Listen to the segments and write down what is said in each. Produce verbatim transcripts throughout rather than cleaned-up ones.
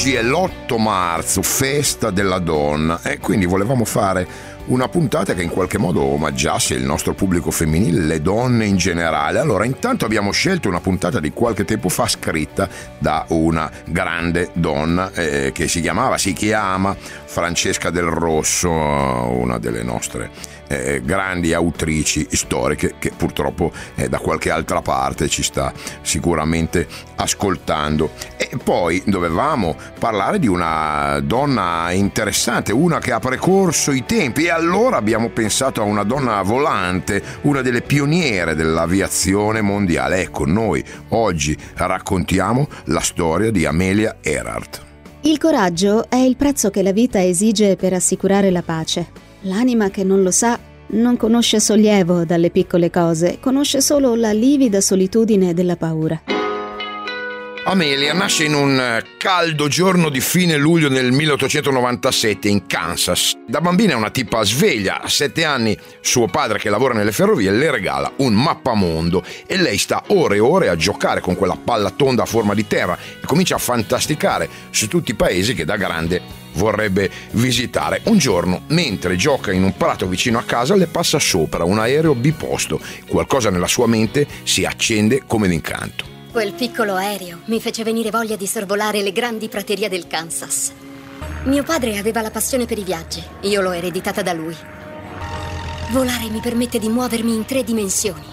oggi è l'otto marzo, festa della donna, e quindi volevamo fare una puntata che in qualche modo omaggiasse il nostro pubblico femminile, le donne in generale. Allora, intanto abbiamo scelto una puntata di qualche tempo fa scritta da una grande donna eh, che si chiamava, si chiama Francesca Del Rosso, una delle nostre Eh, grandi autrici storiche che purtroppo eh, da qualche altra parte ci sta sicuramente ascoltando. E poi dovevamo parlare di una donna interessante, una che ha precorso i tempi, e allora abbiamo pensato a una donna volante, una delle pioniere dell'aviazione mondiale. Ecco, noi oggi raccontiamo la storia di Amelia Earhart. Il coraggio è il prezzo che la vita esige per assicurare la pace. L'anima che non lo sa non conosce sollievo dalle piccole cose, conosce solo la livida solitudine della paura. Amelia nasce in un caldo giorno di fine luglio del milleottocentonovantasette in Kansas. Da bambina è una tipa sveglia. A sette anni suo padre, che lavora nelle ferrovie, le regala un mappamondo e lei sta ore e ore a giocare con quella palla tonda a forma di terra e comincia a fantasticare su tutti i paesi che da grande vorrebbe visitare. Un giorno, mentre gioca in un prato vicino a casa, le passa sopra un aereo biposto. Qualcosa nella sua mente si accende come d'incanto. Quel piccolo aereo mi fece venire voglia di sorvolare le grandi praterie del Kansas. Mio padre aveva la passione per i viaggi, io l'ho ereditata da lui. Volare mi permette di muovermi in tre dimensioni.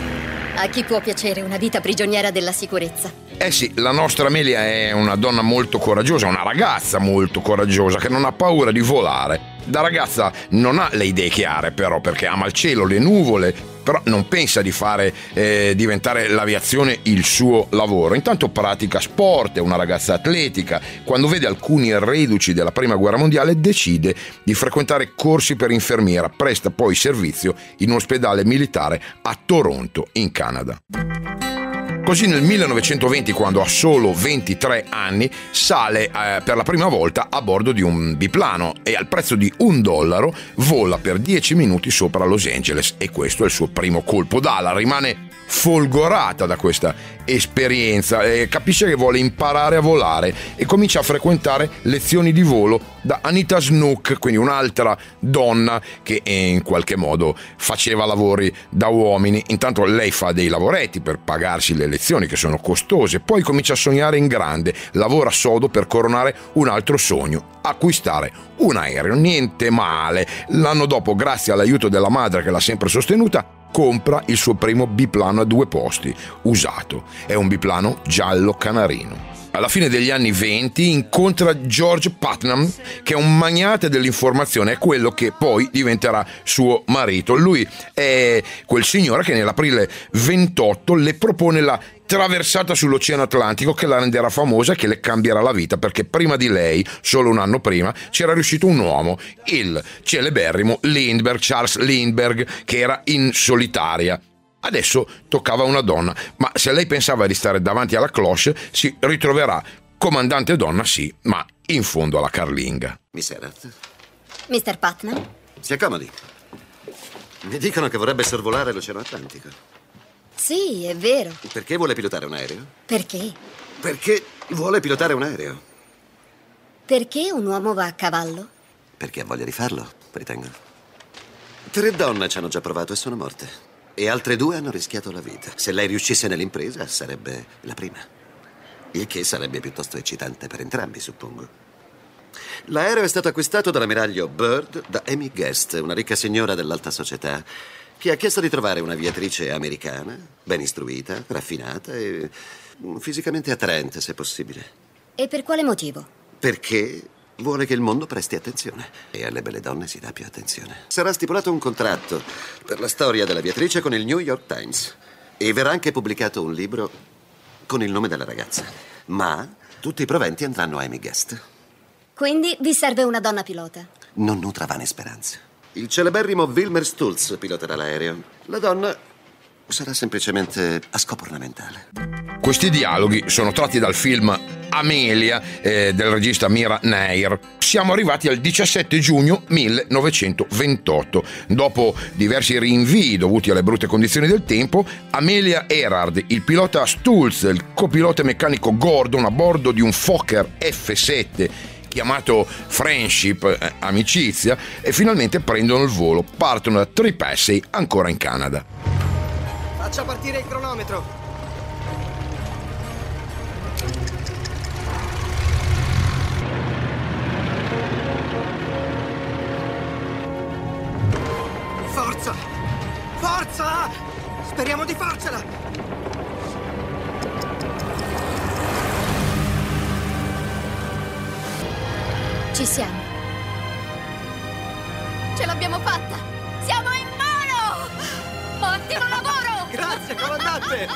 A chi può piacere una vita prigioniera della sicurezza? Eh sì, la nostra Amelia è una donna molto coraggiosa, una ragazza molto coraggiosa che non ha paura di volare. Da ragazza non ha le idee chiare però, perché ama il cielo, le nuvole, però non pensa di fare eh, diventare l'aviazione il suo lavoro. Intanto pratica sport, è una ragazza atletica. Quando vede alcuni reduci della prima guerra mondiale decide di frequentare corsi per infermiera, presta poi servizio in un ospedale militare a Toronto, in Canada. Così nel millenovecentoventi, quando ha solo ventitré anni, sale eh, per la prima volta a bordo di un biplano e al prezzo di un dollaro vola per dieci minuti sopra Los Angeles, e questo è il suo primo colpo d'ala. Rimane folgorata da questa esperienza e capisce che vuole imparare a volare e comincia a frequentare lezioni di volo da Anita Snook, quindi un'altra donna che in qualche modo faceva lavori da uomini. Intanto lei fa dei lavoretti per pagarsi le lezioni, che sono costose, poi comincia a sognare in grande, lavora sodo per coronare un altro sogno: acquistare un aereo. Niente male, l'anno dopo, grazie all'aiuto della madre che l'ha sempre sostenuta, compra il suo primo biplano a due posti, usato. È un biplano giallo canarino. Alla fine degli anni venti incontra George Putnam, che è un magnate dell'informazione, è quello che poi diventerà suo marito. Lui è quel signore che nell'aprile ventotto le propone la traversata sull'Oceano Atlantico, che la renderà famosa e che le cambierà la vita, perché prima di lei, solo un anno prima, c'era riuscito un uomo, il celeberrimo Lindbergh, Charles Lindbergh, che era in solitaria. Adesso toccava a una donna, ma se lei pensava di stare davanti alla cloche, si ritroverà comandante donna, sì, ma in fondo alla carlinga. Miss Earhart? mister Putnam? Si accomodi. Mi dicono che vorrebbe sorvolare l'Oceano Atlantico. Sì, è vero. Perché vuole pilotare un aereo? Perché? Perché vuole pilotare un aereo. Perché un uomo va a cavallo? Perché ha voglia di farlo, ritengo. Tre donne ci hanno già provato e sono morte. E altre due hanno rischiato la vita. Se lei riuscisse nell'impresa, sarebbe la prima. Il che sarebbe piuttosto eccitante per entrambi, suppongo. L'aereo è stato acquistato dall'ammiraglio Byrd da Amy Guest, una ricca signora dell'alta società, che ha chiesto di trovare un'aviatrice americana, ben istruita, raffinata e fisicamente attraente, se possibile. E per quale motivo? Perché vuole che il mondo presti attenzione e alle belle donne si dà più attenzione. Sarà stipulato un contratto per la storia dell'aviatrice con il New York Times e verrà anche pubblicato un libro con il nome della ragazza. Ma tutti i proventi andranno a Amy Guest. Quindi vi serve una donna pilota? Non nutra vane speranze. Il celeberrimo Wilmer Stultz piloterà l'aereo. La donna sarà semplicemente a scopo ornamentale. Questi dialoghi sono tratti dal film Amelia eh, del regista Mira Nair. Siamo arrivati al diciassette giugno millenovecentoventotto. Dopo diversi rinvii dovuti alle brutte condizioni del tempo, Amelia Earhart, il pilota Stultz, il copilota meccanico Gordon a bordo di un Fokker F sette chiamato Friendship, eh, amicizia, e finalmente prendono il volo, partono da Trepassey, ancora in Canada. Faccia partire il cronometro. Forza! Forza! Speriamo di farcela! Ci siamo. Ce l'abbiamo fatta! Siamo in volo! Ottimo lavoro! Grazie, comandante!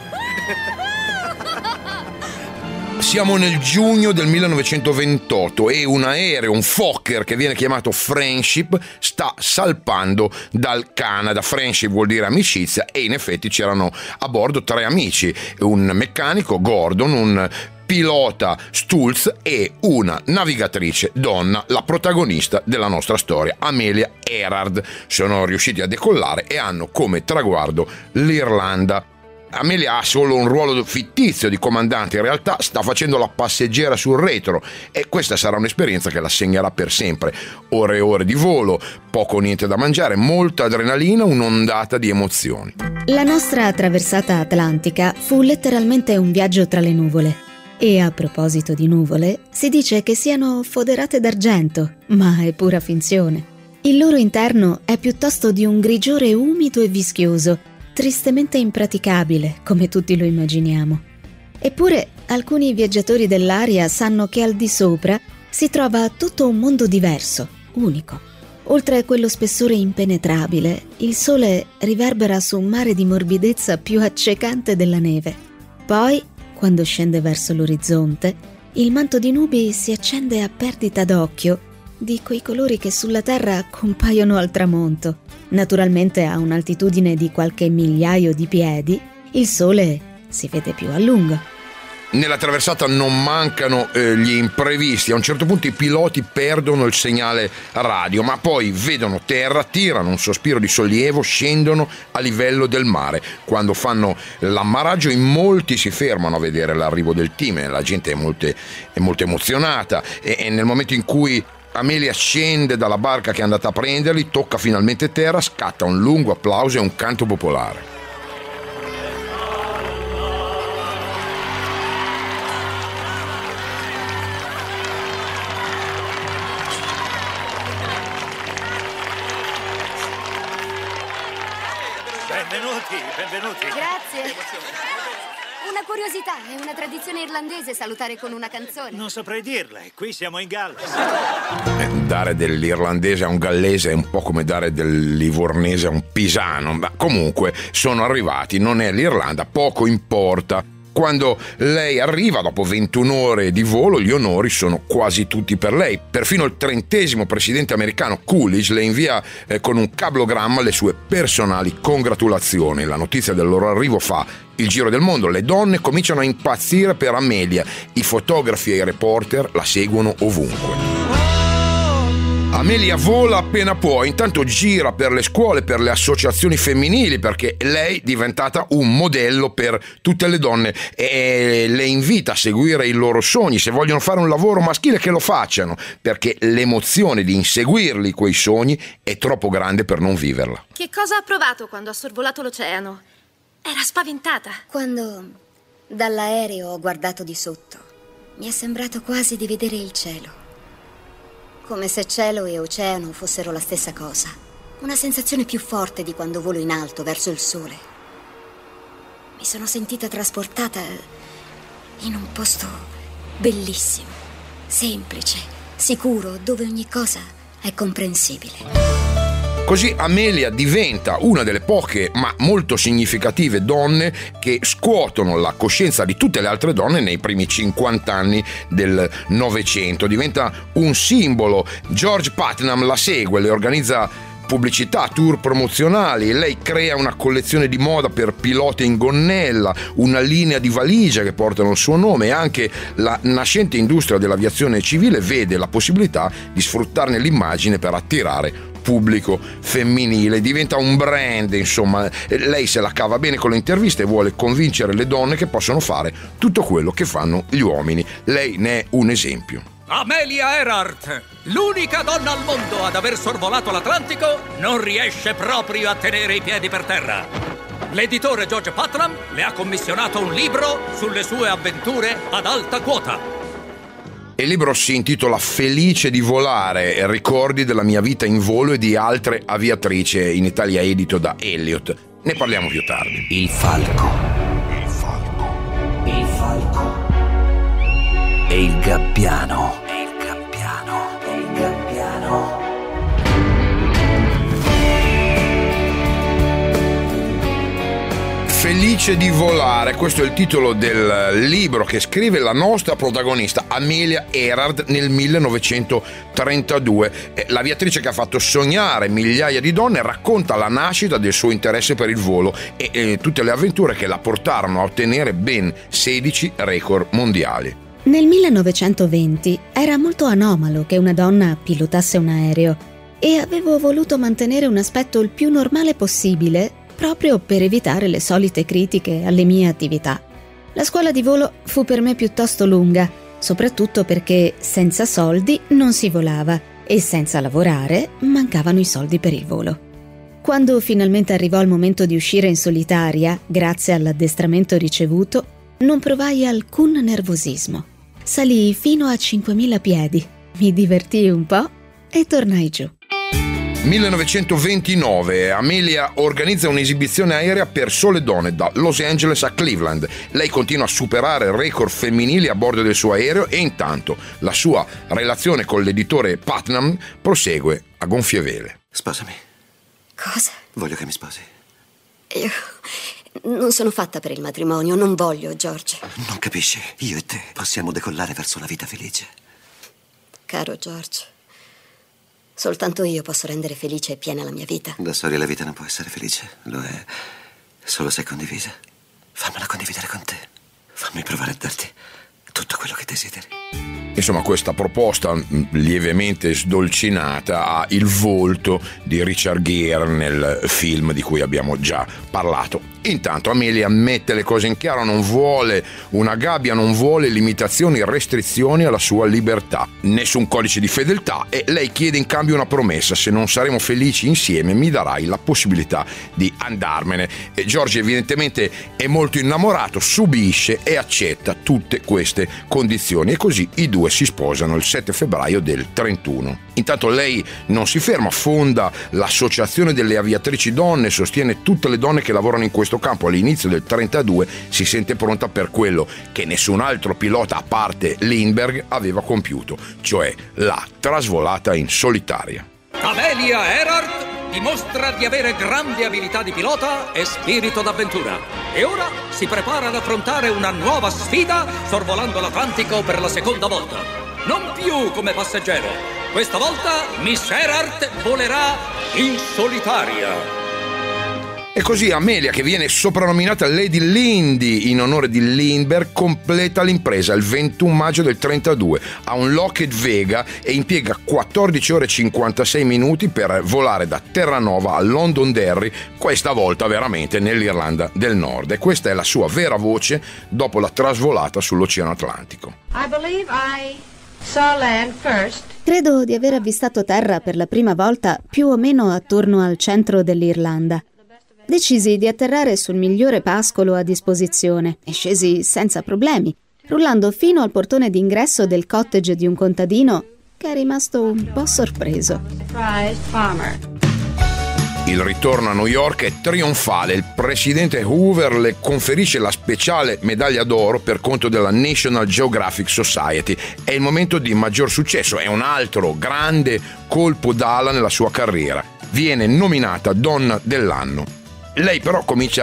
Siamo nel giugno del millenovecentoventotto e un aereo, un Fokker che viene chiamato Friendship, sta salpando dal Canada. Friendship vuol dire amicizia e in effetti c'erano a bordo tre amici, un meccanico Gordon, un pilota Stultz e una navigatrice donna, la protagonista della nostra storia, Amelia Earhart. Sono riusciti a decollare e hanno come traguardo l'Irlanda. Amelia ha solo un ruolo fittizio di comandante, in realtà sta facendo la passeggera sul retro e questa sarà un'esperienza che la segnerà per sempre. Ore e ore di volo, poco o niente da mangiare, molta adrenalina, un'ondata di emozioni. La nostra traversata atlantica fu letteralmente un viaggio tra le nuvole. E a proposito di nuvole, si dice che siano foderate d'argento, ma è pura finzione. Il loro interno è piuttosto di un grigiore umido e vischioso, tristemente impraticabile, come tutti lo immaginiamo. Eppure alcuni viaggiatori dell'aria sanno che al di sopra si trova tutto un mondo diverso, unico. Oltre quello spessore impenetrabile, il sole riverbera su un mare di morbidezza più accecante della neve. Poi, quando scende verso l'orizzonte, il manto di nubi si accende a perdita d'occhio, di quei colori che sulla Terra compaiono al tramonto. Naturalmente a un'altitudine di qualche migliaio di piedi, il sole si vede più a lungo. Nella traversata non mancano eh, gli imprevisti. A un certo punto i piloti perdono il segnale radio, ma poi vedono terra, tirano un sospiro di sollievo, scendono a livello del mare. Quando fanno l'ammaraggio in molti si fermano a vedere l'arrivo del team, la gente è molto, è molto emozionata e, e nel momento in cui Amelia scende dalla barca che è andata a prenderli, tocca finalmente terra, scatta un lungo applauso e un canto popolare. Benvenuti, benvenuti. Grazie. Una curiosità, è una tradizione irlandese salutare con una canzone. Non saprei dirla, qui siamo in Galles. Eh, dare dell'irlandese a un gallese è un po' come dare del livornese a un pisano, ma comunque sono arrivati, non è l'Irlanda, poco importa. Quando lei arriva, dopo ventuno ore di volo, gli onori sono quasi tutti per lei. Perfino il trentesimo presidente americano Coolidge le invia eh, con un cablogramma le sue personali congratulazioni. La notizia del loro arrivo fa il giro del mondo. Le donne cominciano a impazzire per Amelia. I fotografi e i reporter la seguono ovunque. Amelia vola appena può, intanto gira per le scuole, per le associazioni femminili, perché lei è diventata un modello per tutte le donne e le invita a seguire i loro sogni. Se vogliono fare un lavoro maschile, che lo facciano, perché l'emozione di inseguirli quei sogni è troppo grande per non viverla. Che cosa ha provato quando ha sorvolato l'oceano? Era spaventata. Quando dall'aereo ho guardato di sotto, mi è sembrato quasi di vedere il cielo. Come se cielo e oceano fossero la stessa cosa. Una sensazione più forte di quando volo in alto verso il sole. Mi sono sentita trasportata in un posto bellissimo, semplice, sicuro, dove ogni cosa è comprensibile. Così Amelia diventa una delle poche ma molto significative donne che scuotono la coscienza di tutte le altre donne nei primi cinquanta anni del Novecento. Diventa un simbolo. George Putnam la segue, le organizza pubblicità, tour promozionali. Lei crea una collezione di moda per piloti in gonnella, una linea di valigie che portano il suo nome, e anche la nascente industria dell'aviazione civile vede la possibilità di sfruttarne l'immagine per attirare pubblico femminile. Diventa un brand, insomma. Lei se la cava bene con le interviste e vuole convincere le donne che possono fare tutto quello che fanno gli uomini. Lei ne è un esempio. Amelia Earhart, l'unica donna al mondo ad aver sorvolato l'Atlantico, non riesce proprio a tenere i piedi per terra. L'editore George Putnam le ha commissionato un libro sulle sue avventure ad alta quota. Il libro si intitola Felice di volare, ricordi della mia vita in volo e di altre aviatrici, in Italia edito da Elliott. Ne parliamo più tardi. Il falco. Il falco. Il falco. E il gabbiano. E il gabbiano. E il gabbiano. Felice di volare, questo è il titolo del libro che scrive la nostra protagonista Amelia Earhart nel millenovecentotrentadue. L'aviatrice che ha fatto sognare migliaia di donne racconta la nascita del suo interesse per il volo e, e tutte le avventure che la portarono a ottenere ben sedici record mondiali. Nel millenovecentoventi era molto anomalo che una donna pilotasse un aereo e avevo voluto mantenere un aspetto il più normale possibile proprio per evitare le solite critiche alle mie attività. La scuola di volo fu per me piuttosto lunga, soprattutto perché senza soldi non si volava e senza lavorare mancavano i soldi per il volo. Quando finalmente arrivò il momento di uscire in solitaria, grazie all'addestramento ricevuto, non provai alcun nervosismo. Salii fino a cinquemila piedi, mi divertii un po' e tornai giù. millenovecentoventinove, Amelia organizza un'esibizione aerea per sole donne da Los Angeles a Cleveland. Lei continua a superare record femminili a bordo del suo aereo e intanto la sua relazione con l'editore Putnam prosegue a gonfie vele. Sposami. Cosa? Voglio che mi sposi. Io non sono fatta per il matrimonio, non voglio, George. Non capisci? Io e te possiamo decollare verso una vita felice. Caro George, soltanto io posso rendere felice e piena la mia vita. Da soli la vita non può essere felice. Lo è solo se è condivisa. Fammela condividere con te. Fammi provare a darti tutto quello che desideri. Insomma, questa proposta lievemente sdolcinata ha il volto di Richard Gere nel film di cui abbiamo già parlato. Intanto Amelia mette le cose in chiaro, non vuole una gabbia, non vuole limitazioni, restrizioni alla sua libertà, nessun codice di fedeltà, e lei chiede in cambio una promessa: se non saremo felici insieme mi darai la possibilità di andarmene. E George evidentemente è molto innamorato, subisce e accetta tutte queste condizioni e così i due si sposano il sette febbraio del trentuno. Intanto lei non si ferma, fonda l'Associazione delle Aviatrici Donne, sostiene tutte le donne che lavorano in questo campo. All'inizio del trentadue si sente pronta per quello che nessun altro pilota a parte Lindbergh aveva compiuto, cioè la trasvolata in solitaria. Amelia Earhart dimostra di avere grandi abilità di pilota e spirito d'avventura e ora si prepara ad affrontare una nuova sfida sorvolando l'Atlantico per la seconda volta. Non più come passeggero, questa volta Miss Earhart volerà in solitaria. E così Amelia, che viene soprannominata Lady Lindy in onore di Lindbergh, completa l'impresa il ventuno maggio del trentadue a un Lockheed Vega e impiega quattordici ore e cinquantasei minuti per volare da Terranova a Londonderry, questa volta veramente nell'Irlanda del Nord. E questa è la sua vera voce dopo la trasvolata sull'Oceano Atlantico. I believe I saw land first. Credo di aver avvistato terra per la prima volta più o meno attorno al centro dell'Irlanda. Decisi di atterrare sul migliore pascolo a disposizione e scesi senza problemi, rullando fino al portone d'ingresso del cottage di un contadino che è rimasto un po' sorpreso. Il ritorno a New York è trionfale. Il presidente Hoover le conferisce la speciale medaglia d'oro per conto della National Geographic Society. È il momento di maggior successo, è un altro grande colpo d'ala nella sua carriera. Viene nominata donna dell'anno. Lei però comincia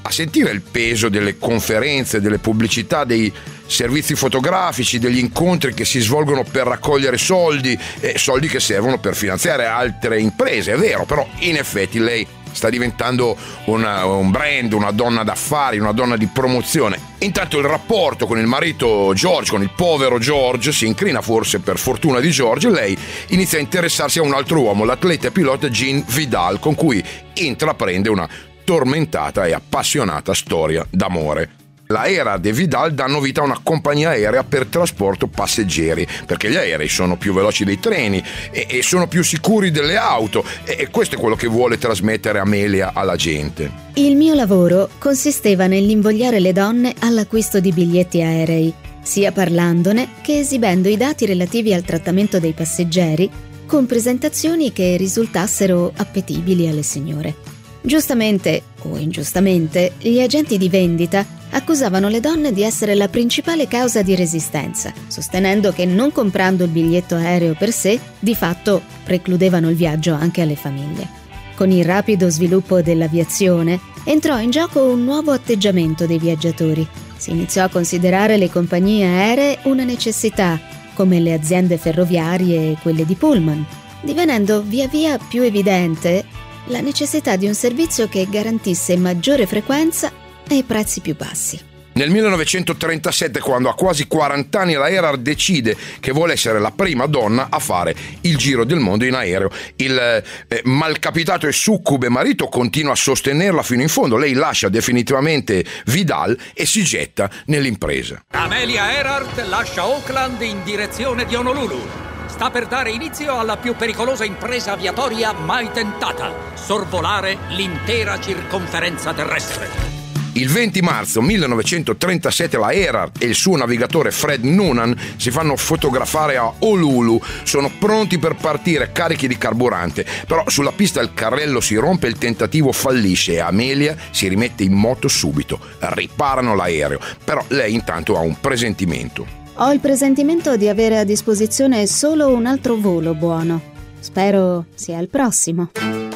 a sentire il peso delle conferenze, delle pubblicità, dei servizi fotografici, degli incontri che si svolgono per raccogliere soldi, eh, soldi che servono per finanziare altre imprese, è vero, però in effetti lei sta diventando una, un brand, una donna d'affari, una donna di promozione. Intanto il rapporto con il marito George, con il povero George, si incrina forse per fortuna di George, e lei inizia a interessarsi a un altro uomo, l'atleta e pilota Jean Vidal, con cui intraprende una tormentata e appassionata storia d'amore. La Erard e Vidal danno vita a una compagnia aerea per trasporto passeggeri, perché gli aerei sono più veloci dei treni e, e sono più sicuri delle auto, e, e questo è quello che vuole trasmettere Amelia alla gente. Il mio lavoro consisteva nell'invogliare le donne all'acquisto di biglietti aerei, sia parlandone che esibendo i dati relativi al trattamento dei passeggeri, con presentazioni che risultassero appetibili alle signore. Giustamente o ingiustamente, gli agenti di vendita accusavano le donne di essere la principale causa di resistenza, sostenendo che non comprando il biglietto aereo per sé, di fatto precludevano il viaggio anche alle famiglie. Con il rapido sviluppo dell'aviazione, entrò in gioco un nuovo atteggiamento dei viaggiatori. Si iniziò a considerare le compagnie aeree una necessità, come le aziende ferroviarie e quelle di pullman, divenendo via via più evidente la necessità di un servizio che garantisse maggiore frequenza e prezzi più bassi. Nel millenovecentotrentasette, quando a quasi quaranta anni, la Erard decide che vuole essere la prima donna a fare il giro del mondo in aereo. Il eh, malcapitato e succube marito continua a sostenerla fino in fondo. Lei lascia definitivamente Vidal e si getta nell'impresa. Amelia Earhart lascia Auckland in direzione di Honolulu. Sta per dare inizio alla più pericolosa impresa aviatoria mai tentata: sorvolare l'intera circonferenza terrestre. Il venti marzo millenovecentotrentasette la Erard e il suo navigatore Fred Noonan si fanno fotografare a Honolulu. Sono pronti per partire carichi di carburante, però sulla pista il carrello si rompe, il tentativo fallisce e Amelia si rimette in moto subito. Riparano l'aereo, però lei intanto ha un presentimento. Ho il presentimento di avere a disposizione solo un altro volo buono. Spero sia il prossimo.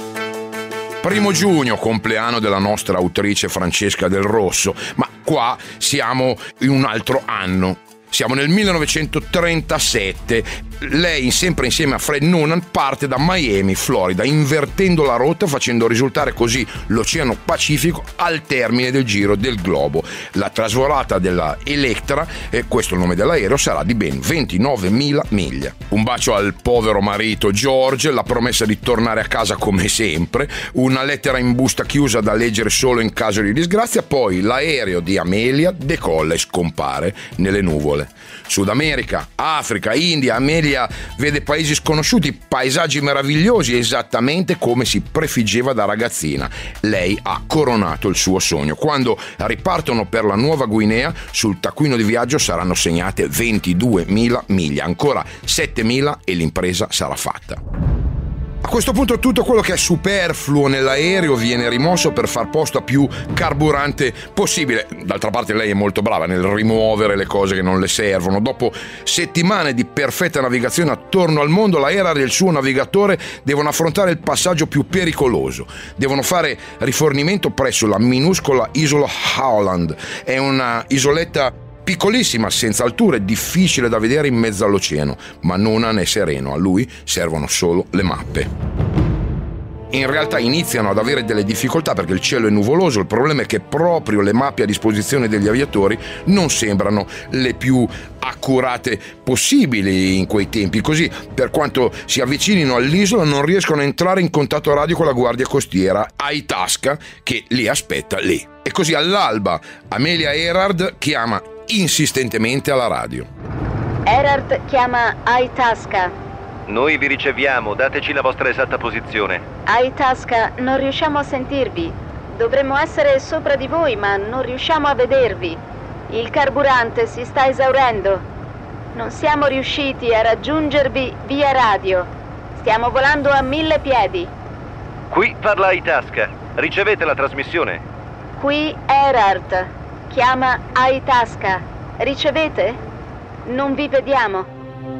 Primo giugno, compleanno della nostra autrice Francesca Del Rosso, ma qua siamo in un altro anno. Siamo nel millenovecentotrentasette. Lei, sempre insieme a Fred Noonan, parte da Miami, Florida, invertendo la rotta, facendo risultare così l'Oceano Pacifico al termine del giro del globo. La trasvolata della Electra, e questo è il nome dell'aereo, sarà di ben ventinovemila miglia. Un bacio al povero marito George, la promessa di tornare a casa come sempre, una lettera in busta chiusa da leggere solo in caso di disgrazia, poi l'aereo di Amelia decolla e scompare nelle nuvole. Sud America, Africa, India, Amelia vede paesi sconosciuti, paesaggi meravigliosi, esattamente come si prefiggeva da ragazzina. Lei ha coronato il suo sogno. Quando ripartono per la Nuova Guinea, sul taccuino di viaggio saranno segnate ventiduemila miglia, ancora settemila e l'impresa sarà fatta. A questo punto tutto quello che è superfluo nell'aereo viene rimosso per far posto a più carburante possibile. D'altra parte lei è molto brava nel rimuovere le cose che non le servono. Dopo settimane di perfetta navigazione attorno al mondo, la Erard e il suo navigatore devono affrontare il passaggio più pericoloso. Devono fare rifornimento presso la minuscola isola Howland. È una isoletta piccolissima, senza alture, difficile da vedere in mezzo all'oceano, ma Noonan è sereno, a lui servono solo le mappe. In realtà iniziano ad avere delle difficoltà perché il cielo è nuvoloso. Il problema è che proprio le mappe a disposizione degli aviatori non sembrano le più accurate possibili in quei tempi, così per quanto si avvicinino all'isola non riescono a entrare in contatto radio con la guardia costiera Itasca, che li aspetta lì. E così all'alba Amelia Earhart chiama insistentemente alla radio. Erhart chiama Itasca. Noi vi riceviamo, dateci la vostra esatta posizione. Itasca, non riusciamo a sentirvi. Dovremmo essere sopra di voi, ma non riusciamo a vedervi. Il carburante si sta esaurendo. Non siamo riusciti a raggiungervi via radio. Stiamo volando a mille piedi. Qui parla Itasca. Ricevete la trasmissione? Qui Erhart. Chiama Itasca. Ricevete? Non vi vediamo.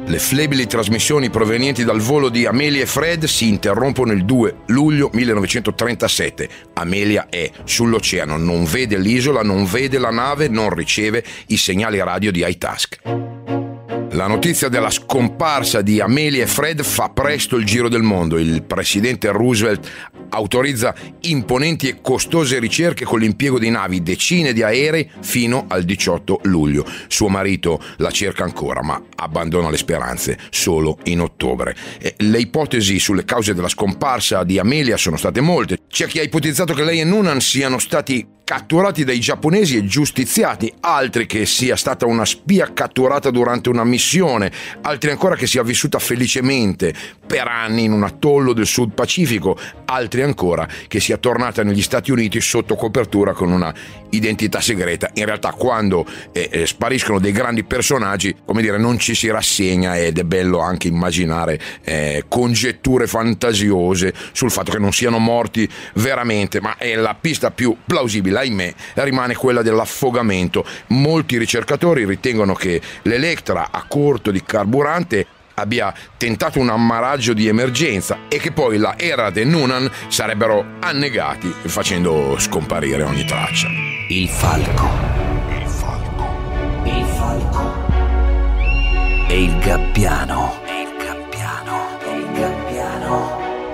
Le flebili trasmissioni provenienti dal volo di Amelia e Fred si interrompono il due luglio millenovecentotrentasette. Amelia è sull'oceano, non vede l'isola, non vede la nave, non riceve i segnali radio di iTask. La notizia della scomparsa di Amelia e Fred fa presto il giro del mondo. Il presidente Roosevelt autorizza imponenti e costose ricerche con l'impiego di navi, decine di aerei fino al diciotto luglio. Suo marito la cerca ancora, ma abbandona le speranze solo in ottobre. E le ipotesi sulle cause della scomparsa di Amelia sono state molte. C'è chi ha ipotizzato che lei e Noonan siano stati catturati dai giapponesi e giustiziati, altri che sia stata una spia catturata durante una missione, altri ancora che sia vissuta felicemente per anni in un atollo del Sud Pacifico, altri ancora che sia tornata negli Stati Uniti sotto copertura con una identità segreta. In realtà quando eh, eh, spariscono dei grandi personaggi, come dire, non ci si rassegna ed è bello anche immaginare eh, congetture fantasiose sul fatto che non siano morti veramente, ma è la pista più plausibile, ahimè, rimane quella dell'affogamento. Molti ricercatori ritengono che l'Electra, a corto di carburante, abbia tentato un ammaraggio di emergenza e che poi la Ehrhardt e Noonan sarebbero annegati, facendo scomparire ogni traccia. Il falco. Il falco. Il falco. E il gabbiano. E il gabbiano. E il gabbiano.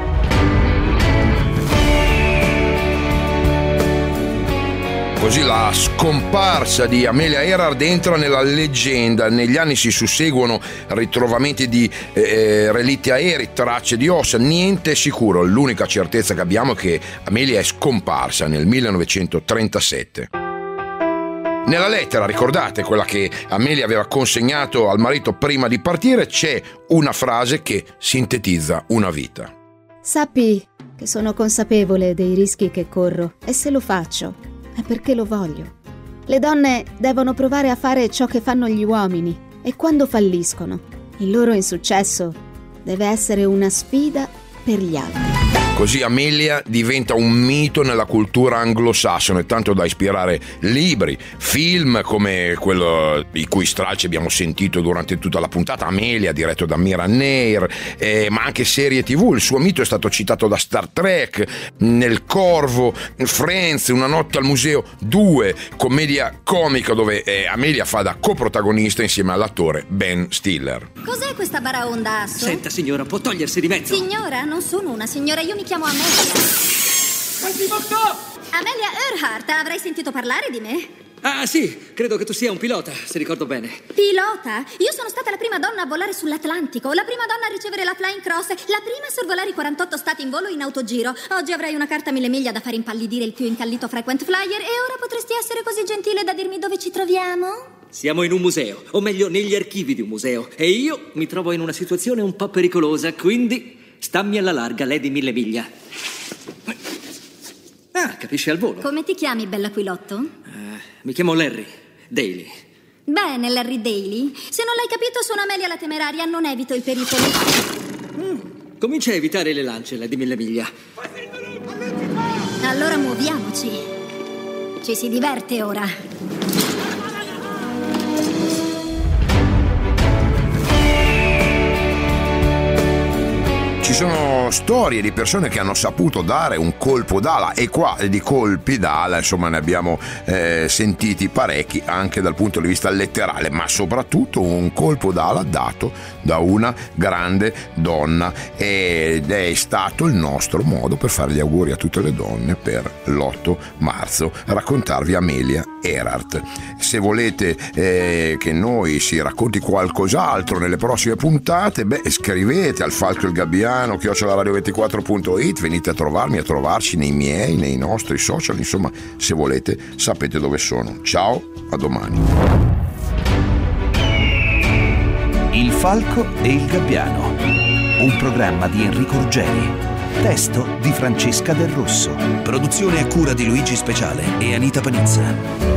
Così la scomparsa di Amelia Ehrhardt entra nella leggenda. Negli anni si susseguono ritrovamenti di eh, relitti aerei, tracce di ossa, niente sicuro. L'unica certezza che abbiamo è che Amelia è scomparsa nel millenovecentotrentasette. Nella lettera, ricordate, quella che Amelia aveva consegnato al marito prima di partire, c'è una frase che sintetizza una vita. Sappi che sono consapevole dei rischi che corro e se lo faccio è perché lo voglio. Le donne devono provare a fare ciò che fanno gli uomini e quando falliscono, il loro insuccesso deve essere una sfida per gli altri. Così Amelia diventa un mito nella cultura anglosassone, tanto da ispirare libri, film come quello di cui stralci abbiamo sentito durante tutta la puntata, Amelia, diretto da Mira Neir, eh, ma anche serie tivù. Il suo mito è stato citato da Star Trek, nel Corvo, Friends, Una notte al museo due, commedia comica dove eh, Amelia fa da coprotagonista insieme all'attore Ben Stiller. Cos'è questa baraonda, Asso? Senta, signora, può togliersi di mezzo? Signora, non sono una signora, io mi chiamo Amelia. Amelia Earhart, avrai sentito parlare di me? Ah, sì, credo che tu sia un pilota, se ricordo bene. Pilota? Io sono stata la prima donna a volare sull'Atlantico, la prima donna a ricevere la Flying Cross, la prima a sorvolare i quarantotto stati in volo in autogiro. Oggi avrai una carta mille miglia da far impallidire il più incallito frequent flyer e ora potresti essere così gentile da dirmi dove ci troviamo? Siamo in un museo, o meglio negli archivi di un museo, e io mi trovo in una situazione un po' pericolosa, quindi stammi alla larga, Lady Mille Miglia. Ah, capisci al volo. Come ti chiami, bell'aquilotto? Uh, mi chiamo Larry Daly. Bene, Larry Daly. Se non l'hai capito, sono Amelia la temeraria, non evito il pericolo. Mm, comincia a evitare le lance, Lady Mille Miglia. Allora muoviamoci. Ci si diverte ora. Ci sono storie di persone che hanno saputo dare un colpo d'ala e qua di colpi d'ala insomma ne abbiamo eh, sentiti parecchi anche dal punto di vista letterale, ma soprattutto un colpo d'ala dato da una grande donna ed è stato il nostro modo per fare gli auguri a tutte le donne per l'otto marzo, raccontarvi Amelia Ehrhardt. Se volete eh, che noi si racconti qualcos'altro nelle prossime puntate, beh, scrivete al Falco il Gabbiano chiocciola radio ventiquattro punto it, venite a trovarmi, a trovarci nei miei, nei nostri social, insomma, se volete sapete dove sono. Ciao, a domani. Il Falco e il Gabbiano, un programma di Enrico Ruggeri, testo di Francesca Del Rosso, produzione a cura di Luigi Speciale e Anita Panizza.